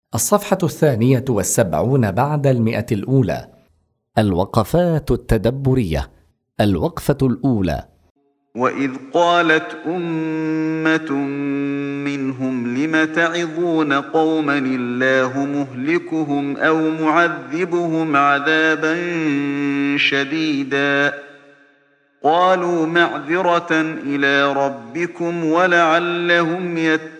الصفحة 72 بعد 100. الوقفات التدبرية. الوقفة الأولى: وإذ قالت أمة منهم لم تعظون قوما الله مهلكهم أو معذبهم عذابا شديدا قالوا معذرة إلى ربكم ولعلهم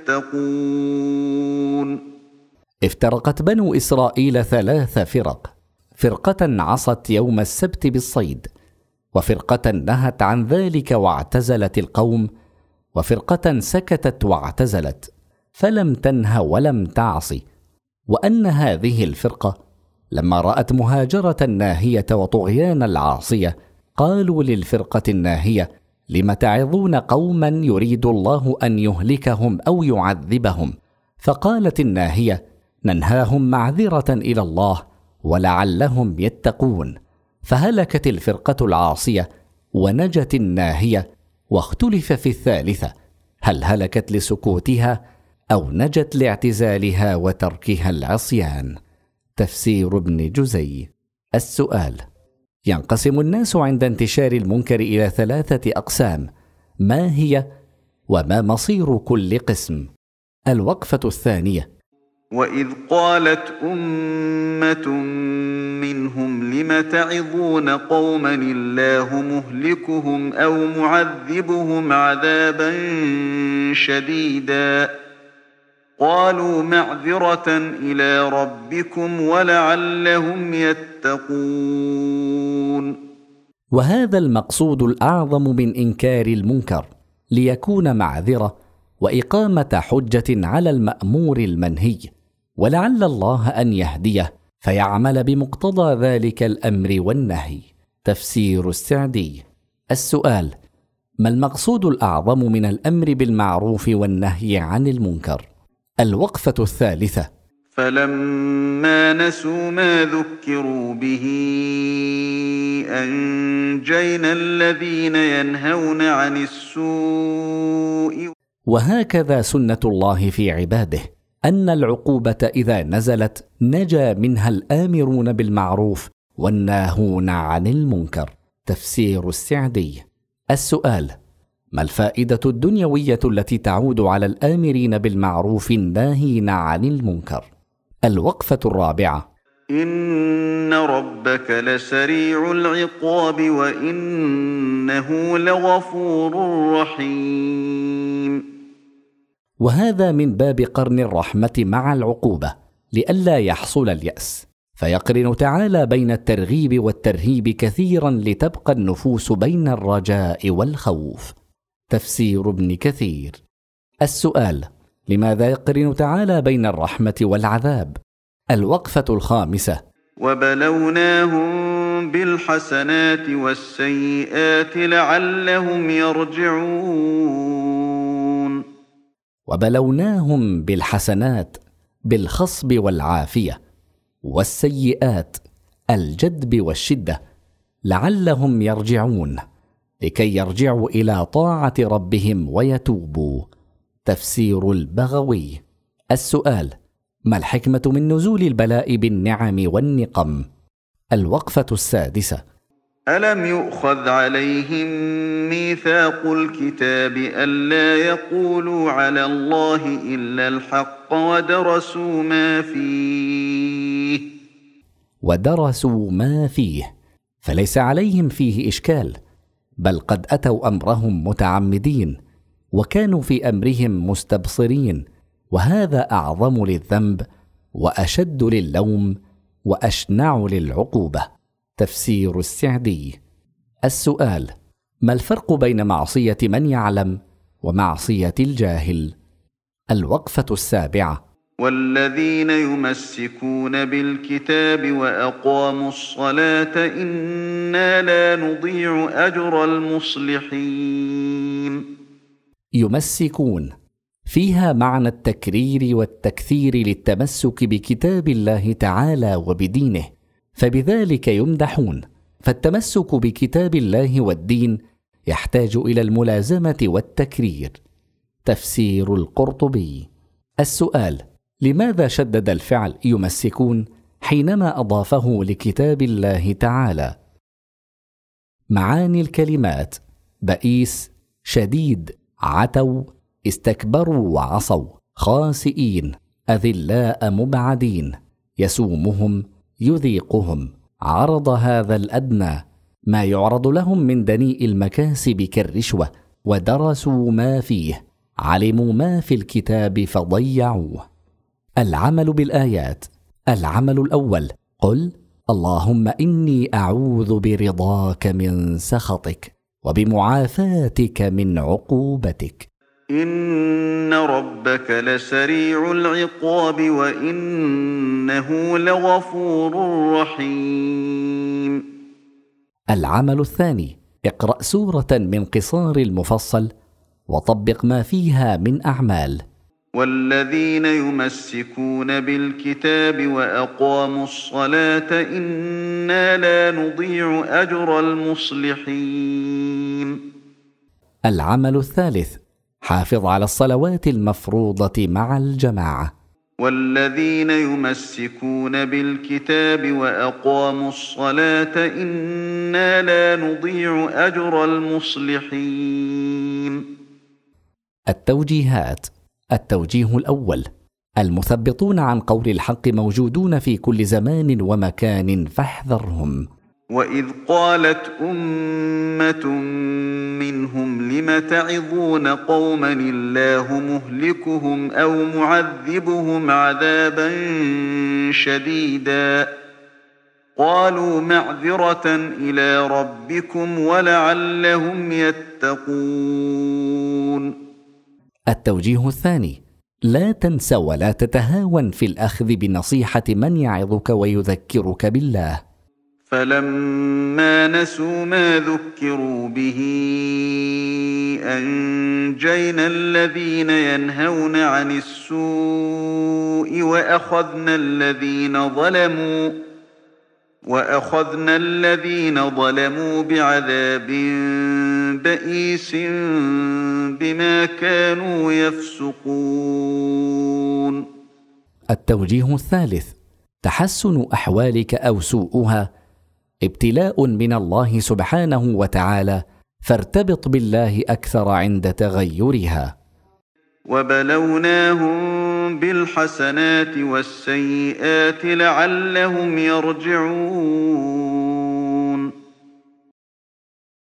يتقون. افترقت بنو إسرائيل 3 فرق: فرقة عصت يوم السبت بالصيد، وفرقة نهت عن ذلك واعتزلت القوم، وفرقة سكتت واعتزلت فلم تنه ولم تعص. وأن هذه الفرقة لما رأت مهاجرة الناهية وطغيان العاصية قالوا للفرقة الناهية: لم تعظون قوما يريد الله أن يهلكهم أو يعذبهم؟ فقالت الناهية: ننهاهم معذرة إلى الله ولعلهم يتقون. فهلكت الفرقة العاصية ونجت الناهية، واختلف في الثالثة: هل هلكت لسكوتها أو نجت لاعتزالها وتركها العصيان؟ تفسير ابن جزي. السؤال: ينقسم الناس عند انتشار المنكر إلى 3 أقسام، ما هي وما مصير كل قسم؟ الوقفة الثانية: وإذ قالت أمة منهم لم تعظون قوما الله مهلكهم أو معذبهم عذابا شديدا قالوا معذرة إلى ربكم ولعلهم يتقون. وهذا المقصود الأعظم من إنكار المنكر، ليكون معذرة وإقامة حجة على المأمور المنهي، ولعل الله أن يهديه فيعمل بمقتضى ذلك الأمر والنهي. تفسير السعدي. السؤال: ما المقصود الأعظم من الأمر بالمعروف والنهي عن المنكر؟ الوقفة الثالثة: فلما نسوا ما ذكروا به أنجينا الذين ينهون عن السوء. وهكذا سنة الله في عباده، أن العقوبة إذا نزلت نجا منها الآمرون بالمعروف والناهون عن المنكر. تفسير السعدي. السؤال: ما الفائدة الدنيوية التي تعود على الآمرين بالمعروف الناهين عن المنكر؟ الوقفة الرابعة: إن ربك لسريع العقاب وإنه لغفور رحيم. وهذا من باب قرن الرحمة مع العقوبة لئلا يحصل اليأس، فيقرن تعالى بين الترغيب والترهيب كثيرا لتبقى النفوس بين الرجاء والخوف. تفسير ابن كثير. السؤال: لماذا يقرن تعالى بين الرحمة والعذاب؟ الوقفة الخامسة: وبلوناهم بالحسنات والسيئات لعلهم يرجعون. وبلوناهم بالحسنات بالخصب والعافية، والسيئات الجدب والشدة، لعلهم يرجعون، لكي يرجعوا إلى طاعة ربهم ويتوبوا. تفسير البغوي. السؤال: ما الحكمة من نزول البلاء بالنعم والنقم؟ الوقفة السادسة: ألم يؤخذ عليهم ميثاق الكتاب ألا يقولوا على الله إلا الحق ودرسوا ما فيه، فليس عليهم فيه إشكال، بل قد أتوا أمرهم متعمدين، وكانوا في أمرهم مستبصرين، وهذا أعظم للذنب وأشد للوم وأشنع للعقوبة. تفسير السعدي. السؤال: ما الفرق بين معصية من يعلم ومعصية الجاهل؟ الوقفة السابعة: والذين يمسكون بالكتاب وأقاموا الصلاة إنا لا نضيع أجر المصلحين. يمسكون فيها معنى التكرير والتكثير للتمسك بكتاب الله تعالى وبدينه، فبذلك يمدحون. فالتمسك بكتاب الله والدين يحتاج إلى الملازمة والتكرير. تفسير القرطبي. السؤال: لماذا شدد الفعل يمسكون حينما أضافه لكتاب الله تعالى؟ معاني الكلمات: بئيس، شديد، عتوا، استكبروا وعصوا، خاسئين، أذلاء مبعدين، يسومهم، يذيقهم، عرض هذا الأدنى، ما يعرض لهم من دنيء المكاسب كالرشوة، ودرسوا ما فيه، علموا ما في الكتاب فضيعوه. العمل بالآيات. العمل الأول: قل اللهم إني أعوذ برضاك من سخطك وبمعافاتك من عقوبتك. إن ربك لسريع العقاب وإنه لغفور رحيم. العمل الثاني: اقرأ سورة من قصار المفصل وطبق ما فيها من أعمال. والذين يمسكون بالكتاب وأقاموا الصلاة إنا لا نضيع أجر المصلحين. العمل الثالث: حافظ على الصلوات المفروضة مع الجماعة. والذين يمسكون بالكتاب وأقاموا الصلاة إنا لا نضيع أجر المصلحين. التوجيهات. التوجيه الأول: المثبطون عن قول الحق موجودون في كل زمان ومكان فاحذرهم. وإذ قالت أمة منهم لم تعظون قوما الله مهلكهم أو معذبهم عذابا شديدا قالوا معذرة إلى ربكم ولعلهم يتقون. التوجيه الثاني: لا تنس ولا تتهاون في الأخذ بنصيحة من يعظك ويذكرك بالله. فلما نسوا ما ذكروا به أنجينا الذين ينهون عن السوء وأخذنا الذين ظلموا بعذاب بئيس بما كانوا يفسقون. التوجيه الثالث: تحسن أحوالك أو سوءها ابتلاء من الله سبحانه وتعالى، فارتبط بالله أكثر عند تغيرها. وبلوناهم بالحسنات والسيئات لعلهم يرجعون.